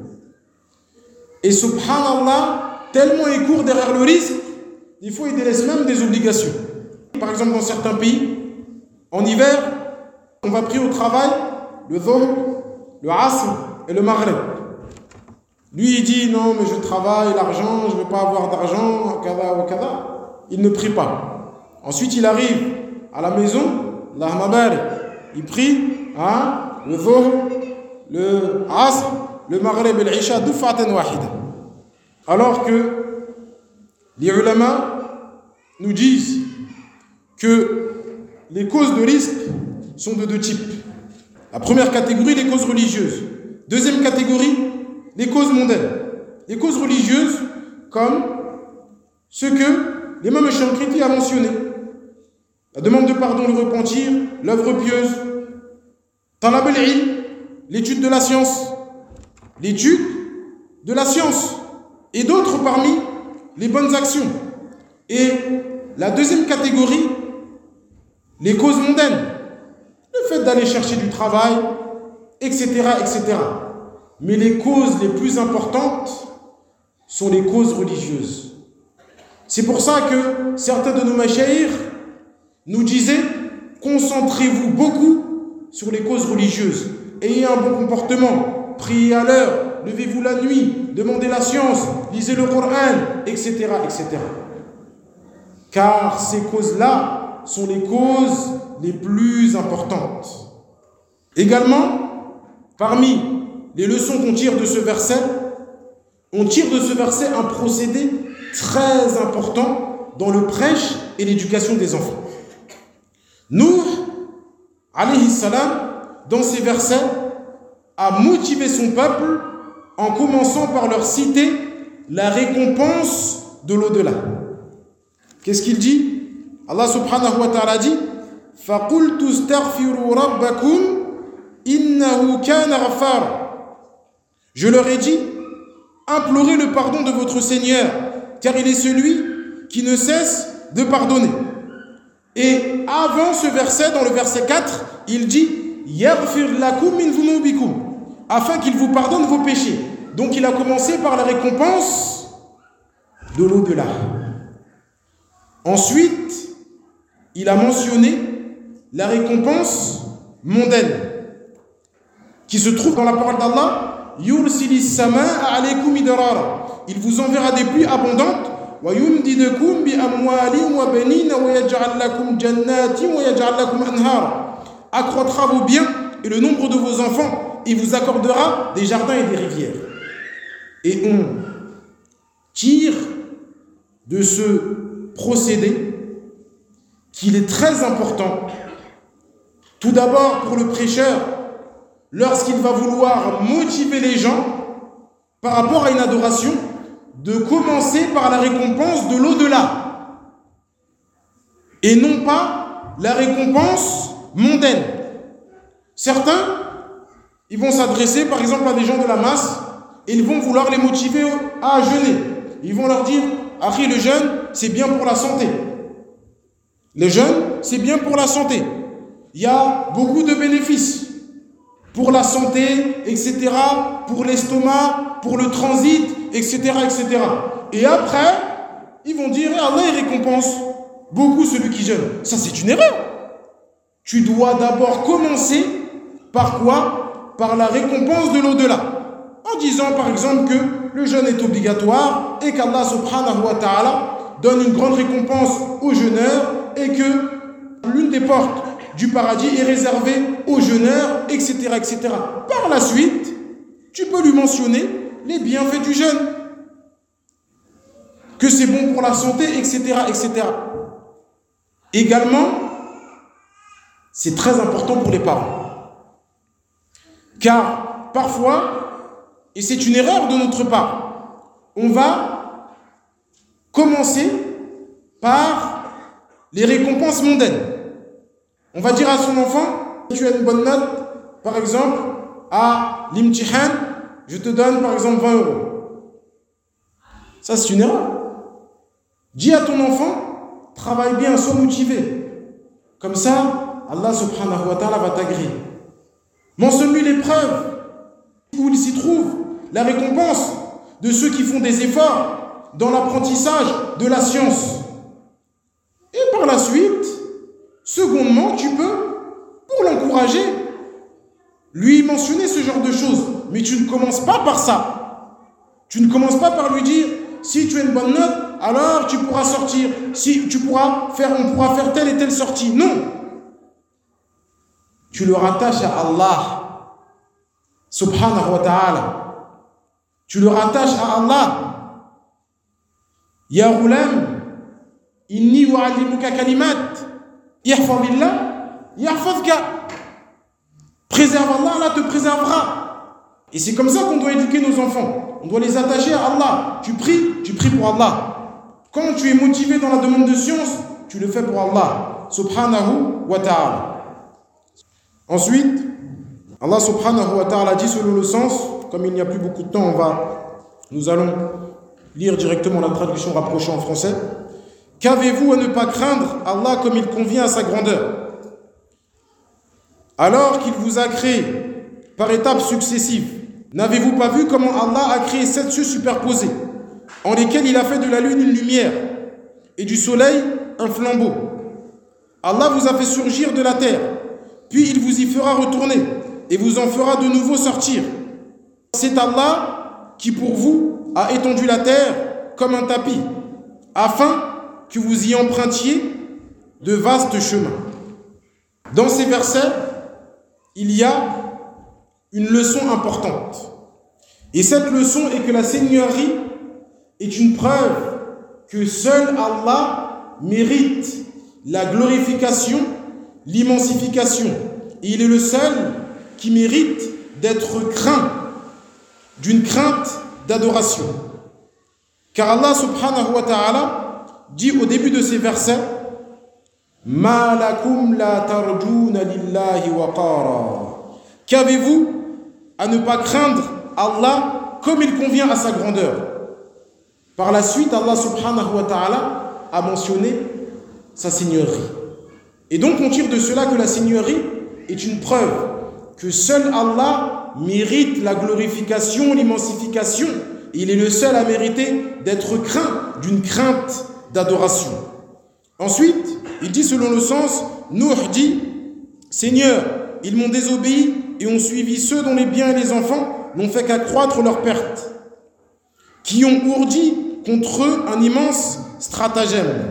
Et subhanallah, tellement ils courent derrière le risque, des fois ils délaissent même des obligations. Par exemple, dans certains pays, en hiver, on va prier au travail le Dhuhr, le Asr et le Maghrib. Lui, il dit non, mais je travaille, l'argent, je ne veux pas avoir d'argent, kada ou kada. Il ne prie pas. Ensuite, il arrive à la maison, Allahumma barik, il prie hein, le Dhuhr, le Asr, le Maghrib et l'Isha, dufatan wahida. Alors que les ulama nous disent que les causes de risque sont de deux types. La première catégorie, les causes religieuses. Deuxième catégorie, les causes mondaines. Les causes religieuses, comme ce que l'imam Shanqiti a mentionné. La demande de pardon, le repentir, l'œuvre pieuse, talab al-ilm, l'étude de la science, l'étude de la science, et d'autres parmi les bonnes actions. Et la deuxième catégorie, les causes mondaines. Le fait d'aller chercher du travail, et cetera, et cetera. Mais les causes les plus importantes sont les causes religieuses. C'est pour ça que certains de nos mashayikh nous disaient, concentrez-vous beaucoup sur les causes religieuses. Ayez un bon comportement, priez à l'heure, levez-vous la nuit, demandez la science, lisez le Coran, et cetera, et cetera. Car ces causes-là sont les causes les plus importantes. Également, parmi les leçons qu'on tire de ce verset, on tire de ce verset un procédé très important dans le prêche et l'éducation des enfants. Nuh, alayhi salam, dans ces versets, a motivé son peuple en commençant par leur citer la récompense de l'au-delà. Qu'est-ce qu'il dit? Allah subhanahu wa ta'ala dit فَقُلْتُ اسْتَغْفِرُوا رَبَّكُمْ إِنَّهُ كَانَ غَفَّارًا. Je leur ai dit, implorez le pardon de votre Seigneur, car il est celui qui ne cesse de pardonner. Et avant ce verset, dans le verset quatre, il dit يَغْفِرْ لَكُمْ مِنْ ذُنُوبِكُمْ, afin qu'il vous pardonne vos péchés. Donc il a commencé par la récompense de l'au-delà. Ensuite, il a mentionné la récompense mondaine qui se trouve dans la parole d'Allah. Yursilis samaa alaykum idrara. Il vous enverra des pluies abondantes. Wa yumdidukum bi amwalin wa banina wa yaj'al lakum jannatin wa yaj'al lakum anhara. Accroîtra vos biens et le nombre de vos enfants et vous accordera des jardins et des rivières. Et on tire de ce procédé qu'il est très important, tout d'abord pour le prêcheur, lorsqu'il va vouloir motiver les gens par rapport à une adoration, de commencer par la récompense de l'au-delà et non pas la récompense mondaine. Certains, ils vont s'adresser par exemple à des gens de la masse et ils vont vouloir les motiver à jeûner. Ils vont leur dire: Akhi, le jeûne, c'est bien pour la santé. Le jeûne, c'est bien pour la santé. Il y a beaucoup de bénéfices pour la santé, et cetera, pour l'estomac, pour le transit, et cetera, et cetera. Et après, ils vont dire: Allah, il récompense beaucoup celui qui jeûne. Ça, c'est une erreur. Tu dois d'abord commencer par quoi? Par la récompense de l'au-delà. En disant par exemple que le jeûne est obligatoire et qu'Allah subhanahu wa ta'ala donne une grande récompense aux jeûneurs et que l'une des portes du paradis est réservée aux jeûneurs, et cetera, et cetera. Par la suite, tu peux lui mentionner les bienfaits du jeûne, que c'est bon pour la santé, et cetera, et cetera. Également, c'est très important pour les parents. Car parfois, et c'est une erreur de notre part, on va commencer par les récompenses mondaines. On va dire à son enfant: si tu as une bonne note, par exemple, à l'imtihan, je te donne par exemple vingt euros. Ça, c'est une erreur. Dis à ton enfant: travaille bien, sois motivé. Comme ça, Allah subhanahu wa ta'ala va t'agréer. Mentionne-lui les preuves où il s'y trouve, la récompense de ceux qui font des efforts dans l'apprentissage de la science. Et par la suite, secondement, tu peux, pour l'encourager, lui mentionner ce genre de choses. Mais tu ne commences pas par ça. Tu ne commences pas par lui dire: si tu as une bonne note, alors tu pourras sortir. Si tu pourras faire, on pourra faire telle et telle sortie. Non. Tu le rattaches à Allah subhanahu wa ta'ala. Tu le rattaches à Allah. Ya ghulam, inni wa'allimuka kalimat. Yahfazillah, yahfazka. Préserve Allah, Allah te préservera. Et c'est comme ça qu'on doit éduquer nos enfants. On doit les attacher à Allah. Tu pries, tu pries pour Allah. Quand tu es motivé dans la demande de science, tu le fais pour Allah subhanahu wa ta'ala. Ensuite, Allah subhanahu wa ta'ala dit selon le sens, comme il n'y a plus beaucoup de temps, on va, nous allons lire directement la traduction rapprochée en français. Qu'avez-vous à ne pas craindre Allah comme il convient à sa grandeur, alors qu'il vous a créé par étapes successives? N'avez-vous pas vu comment Allah a créé sept cieux superposés, en lesquels il a fait de la lune une lumière et du soleil un flambeau? Allah vous a fait surgir de la terre, puis il vous y fera retourner et vous en fera de nouveau sortir. C'est Allah qui pour vous a étendu la terre comme un tapis, afin que vous y empruntiez de vastes chemins. Dans ces versets, il y a une leçon importante. Et cette leçon est que la Seigneurie est une preuve que seul Allah mérite la glorification, l'immensification. Et il est le seul qui mérite d'être craint, d'une crainte d'adoration. Car Allah subhanahu wa ta'ala dit au début de ces versets: Ma lakum la tarjuna lillahi waqara. Qu'avez-vous à ne pas craindre Allah comme il convient à sa grandeur? Par la suite, Allah subhanahu wa ta'ala a mentionné sa seigneurie. Et donc on tire de cela que la seigneurie est une preuve que seul Allah mérite la glorification, l'immensification. Et il est le seul à mériter d'être craint, d'une crainte d'adoration. Ensuite, il dit selon le sens, Nuh dit, Seigneur, ils m'ont désobéi et ont suivi ceux dont les biens et les enfants n'ont fait qu'accroître leur perte, qui ont ourdi contre eux un immense stratagème.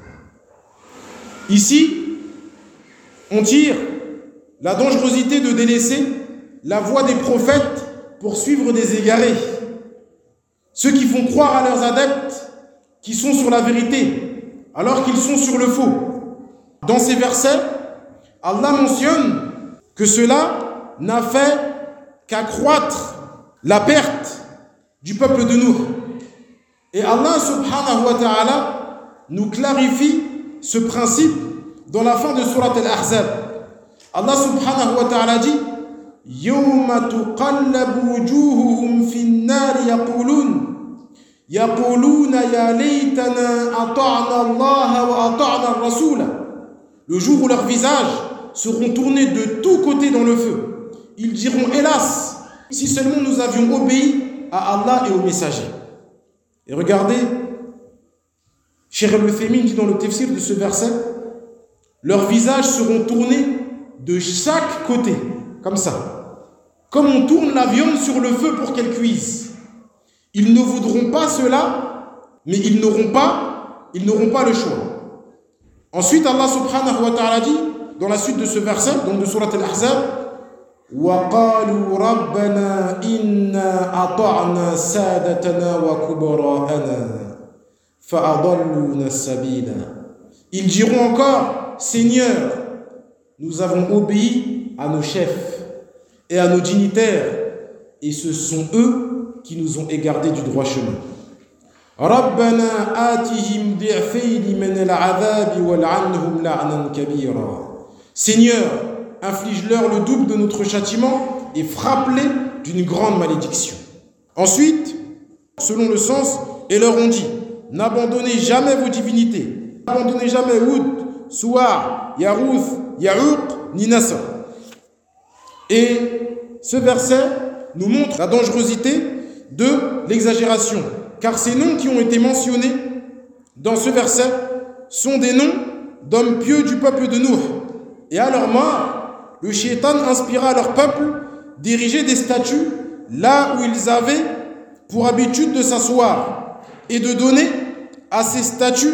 Ici, on tire la dangerosité de délaisser la voie des prophètes pour suivre des égarés, ceux qui font croire à leurs adeptes qui sont sur la vérité, alors qu'ils sont sur le faux. Dans ces versets, Allah mentionne que cela n'a fait qu'accroître la perte du peuple de Nuh. Et Allah subhanahu wa ta'ala nous clarifie ce principe dans la fin de Surat Al-Ahzab. Allah subhanahu wa ta'ala dit Yawma tuqallabu wujuhuhum fin nar yaqulun yaquluna ya laytana ata'na Allah wa ata'na ar-rasul. Le jour où leurs visages seront tournés de tous côtés dans le feu, ils diront hélas, si seulement nous avions obéi à Allah et aux messagers. Et regardez, Cheikh Al-Uthaymin dit dans le tafsir de ce verset, leurs visages seront tournés de chaque côté, comme ça, comme on tourne la viande sur le feu pour qu'elle cuise. Ils ne voudront pas cela, mais ils n'auront pas, ils n'auront pas le choix. Ensuite, Allah subhanahu wa ta'ala dit, dans la suite de ce verset, donc de Surat Al-Ahzab, وَقَالُوا رَبَّنَا إِنَّا أَطَعْنَا سَادَتَنَا وَكُبَرَاءَنَا فَأَضَلُّونَا السَّبِيلَ. Ils diront encore, Seigneur, nous avons obéi à nos chefs et à nos dignitaires, et ce sont eux qui nous ont égarés du droit chemin. رَبَّنَا آتِهِمْ ضِعْفَيْنِ مِنَ الْعَذَابِ وَالْعَنْهُمْ لَعْنًا كَبِيرًا. Seigneur, inflige-leur le double de notre châtiment et frappe-les d'une grande malédiction. Ensuite, selon le sens, et leur ont dit, n'abandonnez jamais vos divinités, n'abandonnez jamais Oud, Suwa, Yarouth, Ya'uq, ni Nasr. Et ce verset nous montre la dangerosité de l'exagération, car ces noms qui ont été mentionnés dans ce verset sont des noms d'hommes pieux du peuple de Nuh. Et à leur mort, le shaitan inspira à leur peuple d'ériger des statues là où ils avaient pour habitude de s'asseoir et de donner à ces statues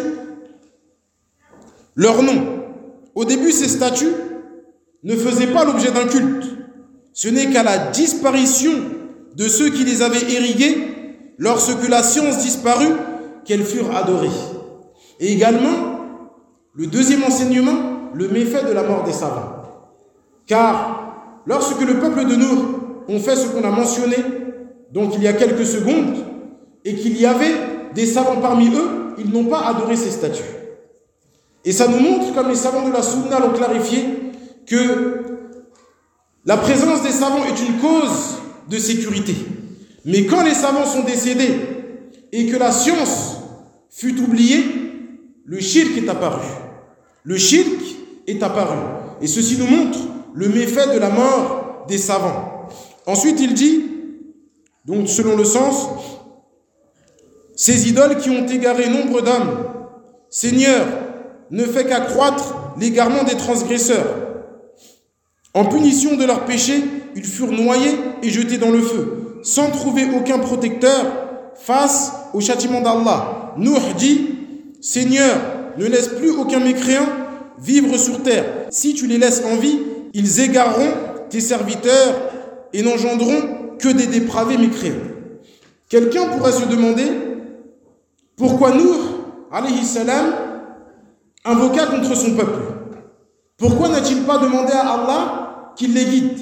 leur nom. Au début, ces statues ne faisaient pas l'objet d'un culte. Ce n'est qu'à la disparition de ceux qui les avaient érigées, lorsque la science disparut, qu'elles furent adorées. Et également, le deuxième enseignement, le méfait de la mort des savants. Car lorsque le peuple de Nuh ont fait ce qu'on a mentionné, donc il y a quelques secondes, et qu'il y avait des savants parmi eux, ils n'ont pas adoré ces statues. Et ça nous montre, comme les savants de la Sunna l'ont clarifié, que la présence des savants est une cause de sécurité. Mais quand les savants sont décédés et que la science fut oubliée, le shirk est apparu. Le shirk est apparu. Et ceci nous montre le méfait de la mort des savants. Ensuite, il dit, donc selon le sens, ces idoles qui ont égaré nombre d'âmes, Seigneur, ne fait qu'accroître l'égarement des transgresseurs. En punition de leurs péchés, ils furent noyés et jetés dans le feu, sans trouver aucun protecteur face au châtiment d'Allah. Nuh dit, Seigneur, ne laisse plus aucun mécréant vivre sur terre. Si tu les laisses en vie, ils égareront tes serviteurs et n'engendreront que des dépravés mécréants. Quelqu'un pourrait se demander pourquoi Nuh, alayhi salam, invoqua contre son peuple. Pourquoi n'a-t-il pas demandé à Allah qu'il les guide?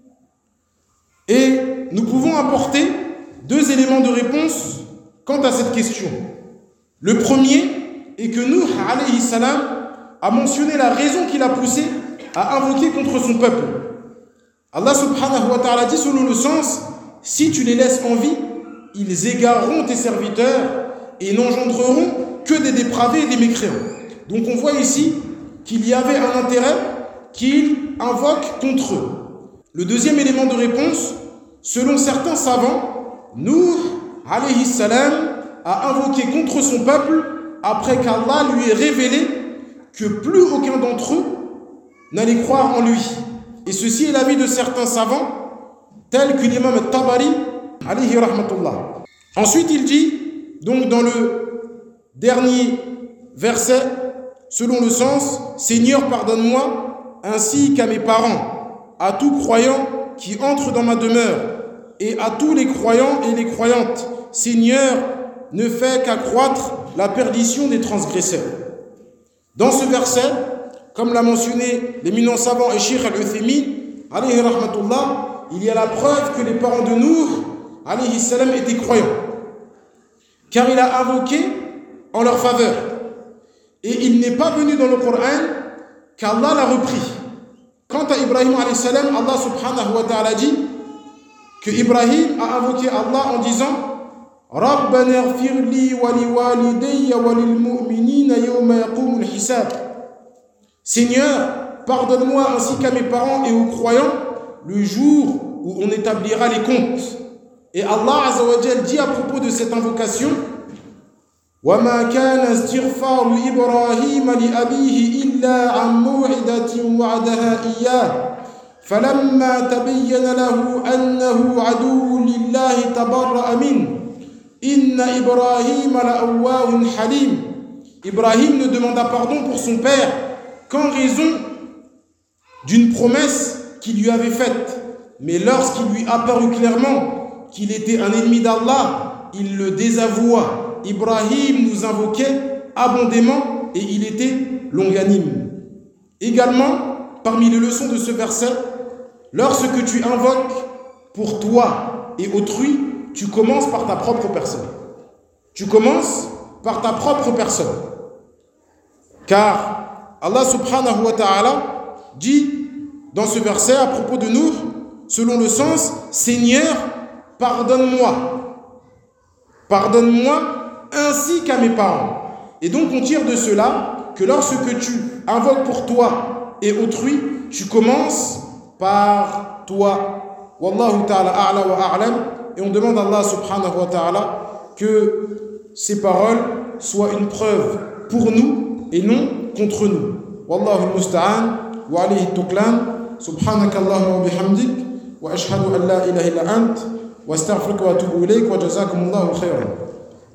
Et nous pouvons apporter deux éléments de réponse quant à cette question. Le premier est que Nuh, alayhi salam, a mentionné la raison qui l'a poussé à invoquer contre son peuple. Allah subhanahu wa ta'ala dit selon le sens, si tu les laisses en vie, ils égareront tes serviteurs et n'engendreront que des dépravés et des mécréants. Donc on voit ici qu'il y avait un intérêt qu'il invoque contre eux. Le deuxième élément de réponse, selon certains savants, Nuh, alayhi salam, a invoqué contre son peuple après qu'Allah lui ait révélé que plus aucun d'entre eux n'allait croire en lui. Et ceci est l'avis de certains savants, tels que l'imam al-Tabari, alayhi rahmatullah. Ensuite, il dit, donc dans le dernier verset, selon le sens, « Seigneur, pardonne-moi, ainsi qu'à mes parents, à tout croyant qui entre dans ma demeure, et à tous les croyants et les croyantes. Seigneur, ne fais qu'accroître la perdition des transgresseurs. » Dans ce verset, comme l'a mentionné l'éminent savant et Cheikh al-Uthaymin, alayhi rahmatullah, il y a la preuve que les parents de Nour, alayhi salam, étaient croyants. Car il a invoqué en leur faveur. Et il n'est pas venu dans le Coran qu'Allah l'a repris. Quant à Ibrahim alayhi salam, Allah subhanahu wa ta'ala dit que Ibrahim a invoqué Allah en disant Rabbana ighfir li wa li walidayya wa lil mu'minina yawma yaqumul hisab. Seigneur, pardonne-moi ainsi qu'à mes parents et aux croyants le jour où on établira les comptes. Et Allah azza wa jalla dit à propos de cette invocation وَمَا كَانَ اسْتِغْفَارُ إِبْرَاهِيمَ لِأَبِيهِ إِلَّا عَنْ مَوْعِدَةٍ وَعَدَهَا إِيَّاهُ فَلَمَّا تَبَيَّنَ لَهُ أَنَّهُ عَدُوٌّ لِلَّهِ تَبَرَّأَ مِنْهُ إِنَّ إِبْرَاهِيمَ لَأَوَّاهٌ حَلِيمٌ. Ibrahim ne demanda pardon pour son père qu'en raison d'une promesse qu'il lui avait faite. Mais lorsqu'il lui apparut clairement qu'il était un ennemi d'Allah, il le désavoua. Ibrahim nous invoquait abondamment et il était longanime. Également, parmi les leçons de ce verset, lorsque tu invoques pour toi et autrui, tu commences par ta propre personne. Tu commences par ta propre personne. Car Allah subhanahu wa ta'ala dit dans ce verset à propos de nous, selon le sens, Seigneur, pardonne-moi. Pardonne-moi ainsi qu'à mes parents. Et donc on tire de cela que lorsque tu invoques pour toi et autrui, tu commences par toi. Wallahu ta'ala a'la wa a'lam. Et on demande à Allah subhanahu wa ta'ala que ces paroles soient une preuve pour nous et non contre nous. Wallahu al-musta'an wa alayhi tuklan. Subhanakallahumma wa bihamdik wa ashhadu an la ilaha illa ant wa astaghfiruka wa atubu ilayk wa jazakumullahu khairan.